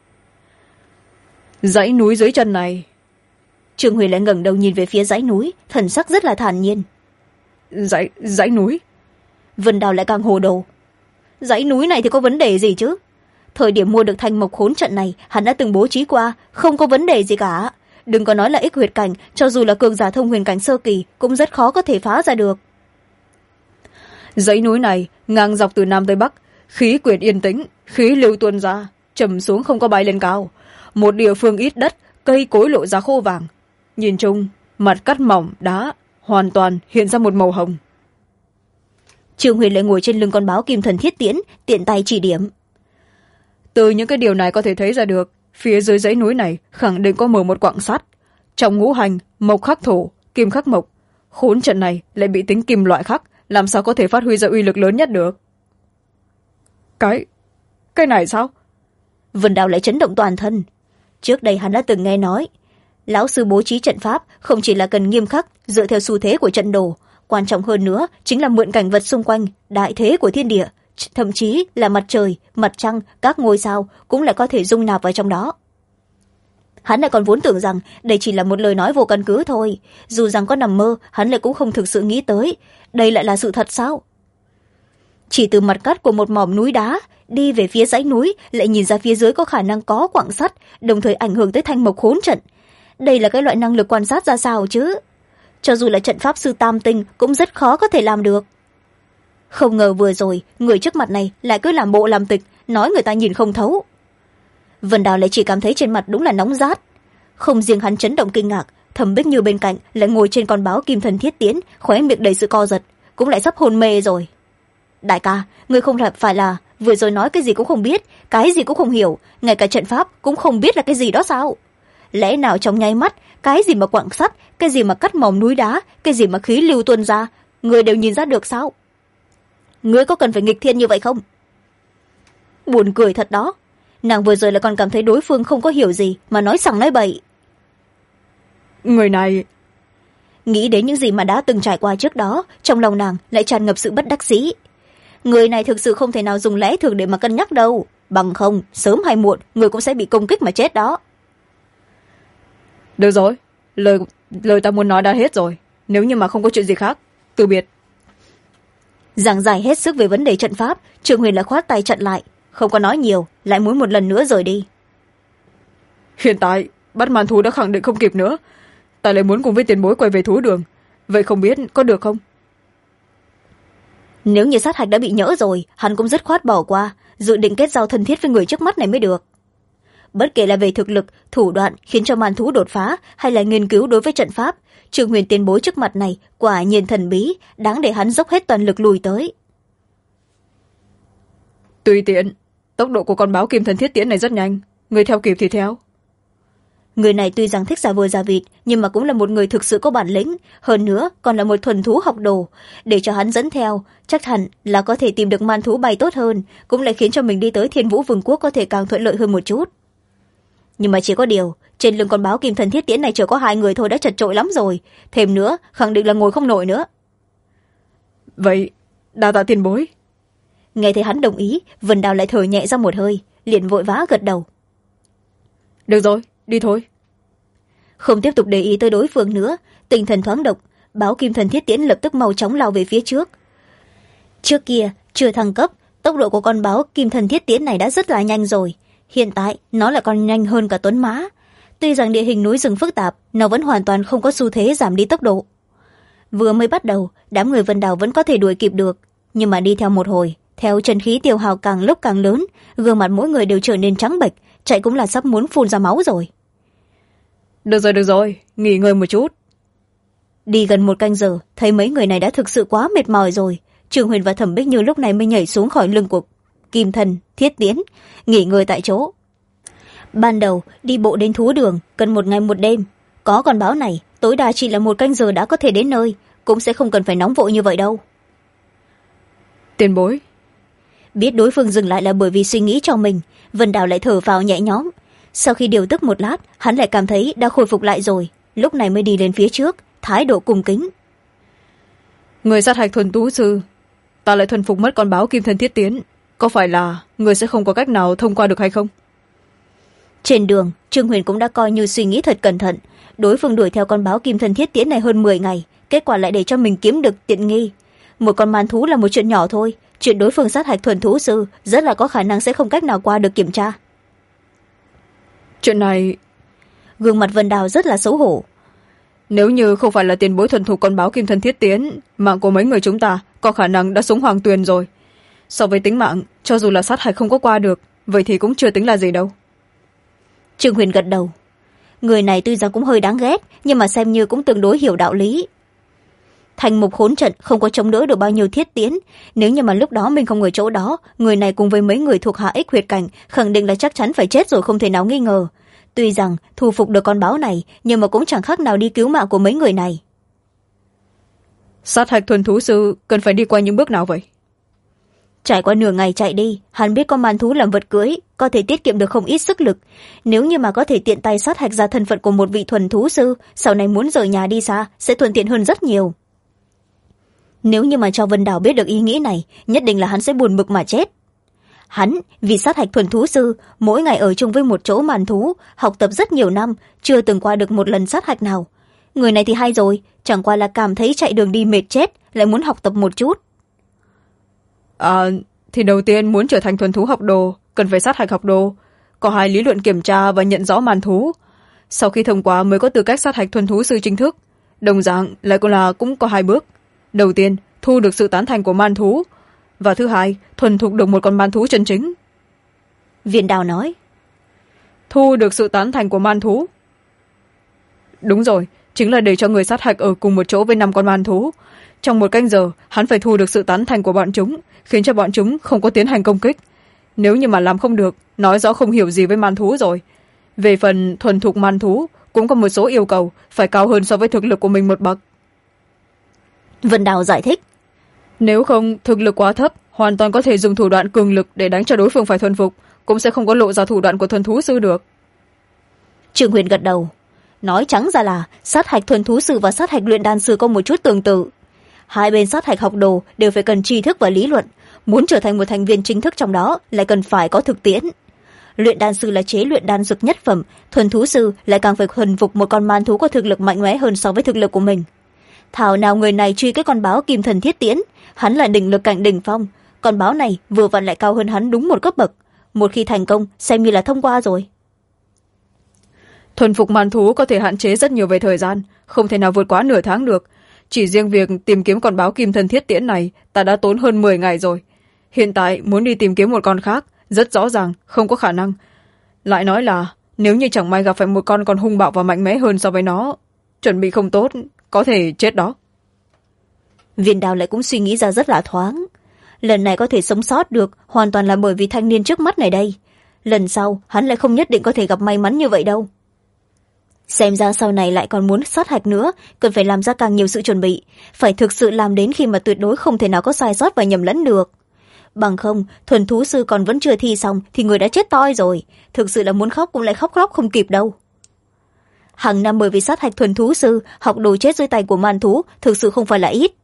Dãy núi dưới chân này. Trương Huyền lại ngẩng đầu nhìn về phía dãy núi, thần sắc rất là thản nhiên. Dãy núi? Vân Đào lại càng hồ đồ. Dãy núi này thì có vấn đề gì chứ? Thời điểm mua được thanh mộc hỗn trận này hắn đã từng bố trí qua, không có vấn đề gì cả. Đừng có nói là ích huyệt cảnh, cho dù là cường giả thông huyền cảnh sơ kỳ cũng rất khó có thể phá ra được. Dãy núi này ngang dọc từ nam tới bắc, khí quyển yên tĩnh, khí lưu tuôn ra, trầm xuống không có bay lên cao. Một địa phương ít đất, cây cối lộ ra khô vàng. Nhìn chung mặt cắt mỏng đá hoàn toàn hiện ra một màu hồng. Trương Huyền lại ngồi trên lưng con báo kim thần thiết tiễn, tiện tay chỉ điểm. Từ những cái điều này có thể thấy ra được, phía dưới dãy núi này khẳng định có mở một quặng sắt. Trong ngũ hành mộc khắc thổ, kim khắc mộc, khốn trận này lại bị tính kim loại khắc, làm sao có thể phát huy ra uy lực lớn nhất được? Cái này sao? Vân Đào lại chấn động toàn thân. Trước đây hắn đã từng nghe nói lão sư bố trí trận pháp không chỉ là cần nghiêm khắc dựa theo xu thế của trận đồ, quan trọng hơn nữa chính là mượn cảnh vật xung quanh, đại thế của thiên địa, thậm chí là mặt trời, mặt trăng, các ngôi sao cũng lại có thể dung nạp vào trong đó. Hắn lại còn vốn tưởng rằng đây chỉ là một lời nói vô căn cứ thôi, dù rằng có nằm mơ hắn lại cũng không thực sự nghĩ tới đây lại là sự thật sao. Chỉ từ mặt cắt của một mỏm núi đá đi về phía dãy núi lại nhìn ra phía dưới có khả năng có quặng sắt, đồng thời ảnh hưởng tới thanh mộc hỗn trận. Đây là cái loại năng lực quan sát ra sao chứ? Cho dù là trận pháp sư tam tinh cũng rất khó có thể làm được. Không ngờ vừa rồi người trước mặt này lại cứ làm bộ làm tịch, nói người ta nhìn không thấu. Vân Đào lại chỉ cảm thấy trên mặt đúng là nóng rát. Không riêng hắn chấn động kinh ngạc, Thẩm Bích Như bên cạnh lại ngồi trên con báo kim thần thiết tiễn, khóe miệng đầy sự co giật, cũng lại sắp hôn mê rồi. Đại ca, ngươi không phải là vừa rồi nói cái gì cũng không biết, cái gì cũng không hiểu, ngay cả trận pháp cũng không biết là cái gì đó sao? Lẽ nào trong nháy mắt, cái gì mà quặng sắt, cái gì mà cắt mỏm núi đá, cái gì mà khí lưu tuôn ra, ngươi đều nhìn ra được sao? Ngươi có cần phải nghịch thiên như vậy không? Buồn cười thật đó. Nàng vừa rồi lại còn cảm thấy đối phương không có hiểu gì mà nói sằng nói bậy. Người này... Nghĩ đến những gì mà đã từng trải qua trước đó, trong lòng nàng lại tràn ngập sự bất đắc dĩ. Người này thực sự không thể nào dùng lẽ thường để mà cân nhắc đâu, bằng không sớm hay muộn người cũng sẽ bị công kích mà chết đó. Được rồi, lời ta muốn nói đã hết rồi, nếu như mà không có chuyện gì khác, từ biệt. Giảng giải hết sức về vấn đề trận pháp, Trương Huyền lại khoát tay chặn lại, không có nói nhiều, lại muốn một lần nữa rời đi. Hiện tại bắt man thú đã khẳng định không kịp nữa, ta lại muốn cùng với tiền bối quay về thú đường, vậy không biết có được không? nếu như sát hạch đã bị nhỡ rồi hắn cũng dứt khoát bỏ qua, dự định kết giao thân thiết với người trước mắt này mới được. Bất kể là về thực lực, thủ đoạn khiến cho màn thú đột phá, hay là nghiên cứu đối với trận pháp, Trương Huyền tiền bối trước mặt này quả nhiên thần bí, đáng để hắn dốc hết toàn lực lùi tới. Tùy tiện, tốc độ của con báo kim thần thiết tiễn này rất nhanh, người theo kịp thì theo. Người này tuy rằng thích giả vờ giả vịt, nhưng mà cũng là một người thực sự có bản lĩnh, hơn nữa còn là một thuần thú học đồ. Để cho hắn dẫn theo, chắc hẳn là có thể tìm được man thú bay tốt hơn, cũng lại khiến cho mình đi tới Thiên Vũ Vương quốc có thể càng thuận lợi hơn một chút. Nhưng mà chỉ có điều, trên lưng con báo kim thần thiết tiễn này chỉ có 2 người thôi đã chật chội lắm rồi, thêm nữa khẳng định là ngồi không nổi nữa. Vậy đa tạ tiền bối. Nghe thấy hắn đồng ý, Vân Đào lại thở nhẹ ra một hơi, liền vội vã gật đầu. Được rồi, đi thôi. Không tiếp tục để ý tới đối phương nữa, tinh thần thoáng động, báo kim thần thiết tiễn lập tức mau chóng lao về phía trước. Trước kia chưa thăng cấp, tốc độ của con báo kim thần thiết tiễn này đã rất là nhanh rồi, hiện tại nó lại còn nhanh hơn cả Tuấn Mã. Tuy rằng địa hình núi rừng phức tạp, nó vẫn hoàn toàn không có xu thế giảm đi tốc độ. Vừa mới bắt đầu, đám người Vân Đào vẫn có thể đuổi kịp được, nhưng mà đi theo một hồi, theo chân khí tiêu hao càng lúc càng lớn, gương mặt mỗi người đều trở nên trắng bệch, chạy cũng là sắp muốn phun ra máu rồi. Được rồi, nghỉ ngơi một chút. Đi gần 1 canh giờ, thấy mấy người này đã thực sự quá mệt mỏi rồi. Trương Huyền và Thẩm Bích Như lúc này mới nhảy xuống khỏi lưng của kim thần thiết tiễn, nghỉ ngơi tại chỗ. Ban đầu đi bộ đến thú đường cần 1 ngày 1 đêm, có con báo này tối đa chỉ là 1 canh giờ đã có thể đến nơi, cũng sẽ không cần phải nóng vội như vậy đâu. Tiền bối. Biết đối phương dừng lại là bởi vì suy nghĩ cho mình, Vân Đào lại thở phào nhẹ nhõm. Sau khi điều tức một lát, hắn lại cảm thấy đã khôi phục lại rồi, lúc này mới đi lên phía trước, thái độ cung kính. Người sát hạch thuần tú sư, ta lại thuần phục mất con báo kim thần thiết tiến, có phải là người sẽ không có cách nào thông qua được hay không? Trên đường, Trương Huyền cũng đã coi như suy nghĩ thật cẩn thận. Đối phương đuổi theo con báo kim thần thiết tiến này hơn 10 ngày, kết quả lại để cho mình kiếm được tiện nghi. Một con man thú là một chuyện nhỏ thôi, chuyện đối phương sát hạch thuần thú sư rất là có khả năng sẽ không cách nào qua được kiểm tra. Chuyện này... Gương mặt Vân Đào rất là xấu hổ. Nếu như không phải là tiền bối thuần thục con báo kim thần thiết tiến, mạng của mấy người chúng ta có khả năng đã xuống hoàng tuyền rồi. So với tính mạng, cho dù là sát hạch không có qua được, vậy thì cũng chưa tính là gì đâu. Trương Huyền gật đầu. Người này tuy rằng cũng hơi đáng ghét, nhưng mà xem như cũng tương đối hiểu đạo lý. Thành mục hỗn trận không có chống đỡ được bao nhiêu thiết tiến, nếu như mà lúc đó mình không ở chỗ đó, người này cùng với mấy người thuộc hạ ích huyệt cảnh khẳng định là chắc chắn phải chết rồi, không thể nào nghi ngờ. Tuy rằng thu phục được con báo này, nhưng mà cũng chẳng khác nào đi cứu mạng của mấy người này. Sát hạch thuần thú sư cần phải đi qua những bước nào vậy? Trải qua nửa ngày chạy đi, hắn biết con man thú làm vật cưỡi có thể tiết kiệm được không ít sức lực. Nếu như mà có thể tiện tay sát hạch ra thân phận của một vị thuần thú sư, sau này muốn rời nhà đi xa sẽ thuận tiện hơn rất nhiều. Nếu như mà cho Vân Đào biết được ý nghĩ này, nhất định là hắn sẽ buồn bực mà chết. Hắn vì sát hạch thuần thú sư, mỗi ngày ở chung với một chỗ màn thú, học tập rất nhiều năm, chưa từng qua được một lần sát hạch nào. Người này thì hay rồi, chẳng qua là cảm thấy chạy đường đi mệt chết, lại muốn học tập một chút. Thì đầu tiên muốn trở thành thuần thú học đồ, cần phải sát hạch học đồ, có 2 lý luận kiểm tra và nhận rõ màn thú. Sau khi thông qua mới có tư cách sát hạch thuần thú sư chính thức. Đồng dạng lại cũng có 2 bước. Đầu tiên, thu được sự tán thành của man thú, và thứ hai, thuần thục được một con man thú chân chính. Viên Đào nói. Thu được sự tán thành của man thú. Đúng rồi, chính là để cho người sát hạch ở cùng một chỗ với 5 con man thú. Trong 1 canh giờ, hắn phải thu được sự tán thành của bọn chúng, khiến cho bọn chúng không có tiến hành công kích. Nếu như mà làm không được, nói rõ không hiểu gì với man thú rồi. Về phần thuần thục man thú, cũng có một số yêu cầu phải cao hơn so với thực lực của mình một bậc. Vân Đào giải thích. Nếu không, thực lực quá thấp, hoàn toàn có thể dùng thủ đoạn cường lực để đánh cho đối phương phải thuần phục, cũng sẽ không có lộ ra thủ đoạn của thuần thú sư được. Trương Huyền gật đầu. Nói trắng ra là sát hạch thuần thú sư và sát hạch luyện đan sư có một chút tương tự. 2 bên sát hạch học đồ đều phải cần tri thức và lý luận, muốn trở thành một thành viên chính thức trong đó lại cần phải có thực tiễn. Luyện đan sư là chế luyện đan dược nhất phẩm, thuần thú sư lại càng phải thuần phục một con man thú có thực lực mạnh mẽ hơn so với thực lực của mình. Thảo nào người này truy cái con báo kim thần thiết tiễn, hắn là đỉnh lực cảnh đỉnh phong, con báo này vừa vặn lại cao hơn hắn đúng 1 cấp bậc. Một khi thành công, xem như là thông qua rồi. Thuần phục man thú có thể hạn chế rất nhiều về thời gian, không thể nào vượt quá nửa tháng được. chỉ riêng việc tìm kiếm con báo kim thân thiết tiễn này ta đã tốn hơn 10 ngày rồi. Hiện tại muốn đi tìm kiếm một con khác rất rõ ràng không có khả năng. Lại nói là nếu như chẳng may gặp phải một con còn hung bạo và mạnh mẽ hơn so với nó, chuẩn bị không tốt có thể chết đó. Viên Đào lại cũng suy nghĩ ra rất là thoáng. Lần này có thể sống sót được hoàn toàn là bởi vì thanh niên trước mắt này đây. Lần sau hắn lại không nhất định có thể gặp may mắn như vậy đâu. Xem ra sau này lại còn muốn sát hạch nữa, cần phải làm ra càng nhiều sự chuẩn bị, phải thực sự làm đến khi mà tuyệt đối không thể nào có sai sót và nhầm lẫn được. Bằng không thuần thú sư còn vẫn chưa thi xong thì người đã chết toi rồi, thực sự là muốn khóc cũng lại khóc không kịp đâu. Hàng năm bởi vì sát hạch thuần thú sư, học đồ chết dưới tay của man thú thực sự không phải là ít.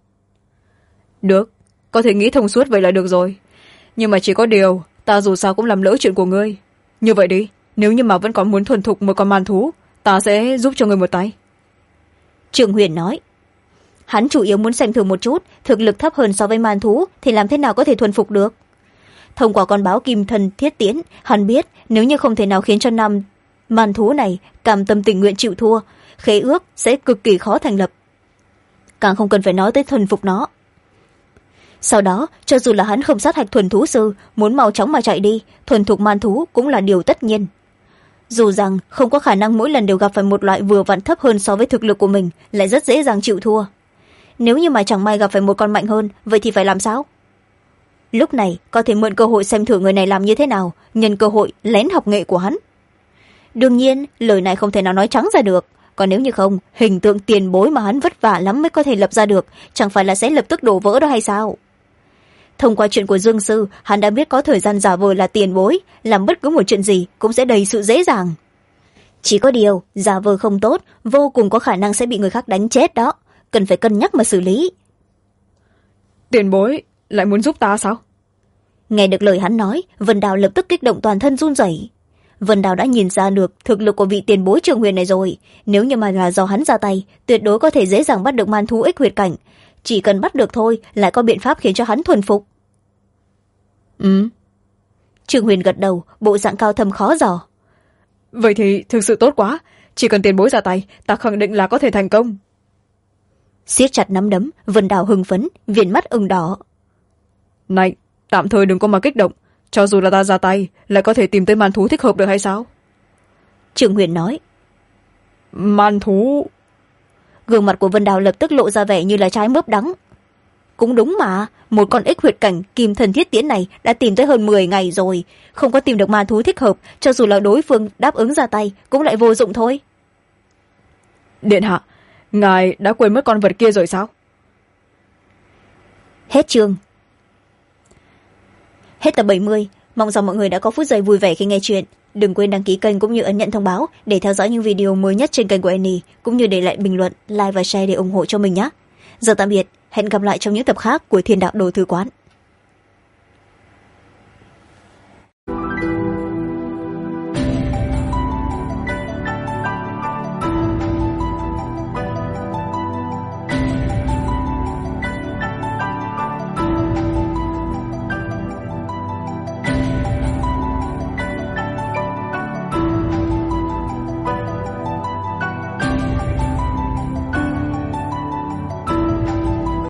Được, có thể nghĩ thông suốt vậy là được rồi. Nhưng mà chỉ có điều ta dù sao cũng làm lỡ chuyện của ngươi. Như vậy đi, nếu như mà vẫn còn muốn thuần thục một con man thú, ta sẽ giúp cho ngươi một tay. Trương Huyền nói. Hắn chủ yếu muốn xem thử một chút, thực lực thấp hơn so với man thú thì làm thế nào có thể thuần phục được. Thông qua con báo kim thân thiết tiễn, hắn biết nếu như không thể nào khiến cho nam man thú này cam tâm tình nguyện chịu thua, khế ước sẽ cực kỳ khó thành lập. Càng không cần phải nói tới thuần phục nó. Sau đó, cho dù là hắn không sát hạch thuần thú sư, muốn mau chóng mà chạy đi, thuần thục man thú cũng là điều tất nhiên. Dù rằng không có khả năng mỗi lần đều gặp phải một loại vừa vặn thấp hơn so với thực lực của mình, lại rất dễ dàng chịu thua. Nếu như mà chẳng may gặp phải một con mạnh hơn, vậy thì phải làm sao? Lúc này có thể mượn cơ hội xem thử người này làm như thế nào, nhân cơ hội lén học nghệ của hắn. Đương nhiên lời này không thể nào nói trắng ra được, còn nếu như không, hình tượng tiền bối mà hắn vất vả lắm mới có thể lập ra được, chẳng phải là sẽ lập tức đổ vỡ đó hay sao? Thông qua chuyện của Dương Sư, hắn đã biết có thời gian giả vờ là tiền bối, làm bất cứ một chuyện gì cũng sẽ đầy sự dễ dàng. Chỉ có điều giả vờ không tốt, vô cùng có khả năng sẽ bị người khác đánh chết đó, cần phải cân nhắc mà xử lý. Tiền bối lại muốn giúp ta sao? Nghe được lời hắn nói, Vân Đào lập tức kích động toàn thân run rẩy. Vân Đào đã nhìn ra được thực lực của vị tiền bối Trương Huyền này rồi, nếu như mà là do hắn ra tay, tuyệt đối có thể dễ dàng bắt được man thú ích huyệt cảnh, chỉ cần bắt được thôi lại có biện pháp khiến cho hắn thuần phục. Trương Huyền gật đầu, bộ dạng cao thâm khó dò. Vậy thì thực sự tốt quá, chỉ cần tiền bối ra tay, ta khẳng định là có thể thành công. Siết chặt nắm đấm, Vân Đào hưng phấn, viền mắt ửng đỏ. Này, tạm thời đừng có mà kích động, cho dù là ta ra tay lại có thể tìm tới man thú thích hợp được hay sao? Trương Huyền nói. Man thú? Gương mặt của Vân Đào lập tức lộ ra vẻ như là trái mướp đắng. Cũng đúng mà, một con ích huyệt cảnh kim thần thiết tiễn này đã tìm tới hơn 10 ngày rồi, không có tìm được man thú thích hợp, cho dù là đối phương đáp ứng ra tay cũng lại vô dụng thôi. Điện hạ, ngài đã quên mất con vật kia rồi sao? Hết chương. Hết tập 70. Mong rằng mọi người đã có phút giây vui vẻ khi nghe chuyện. Đừng quên đăng ký kênh cũng như ấn nhận thông báo để theo dõi những video mới nhất trên kênh của Annie, cũng như để lại bình luận, like và share để ủng hộ cho mình nhé. Giờ tạm biệt, hẹn gặp lại trong những tập khác của Thiên Đạo Đồ Thư Quán.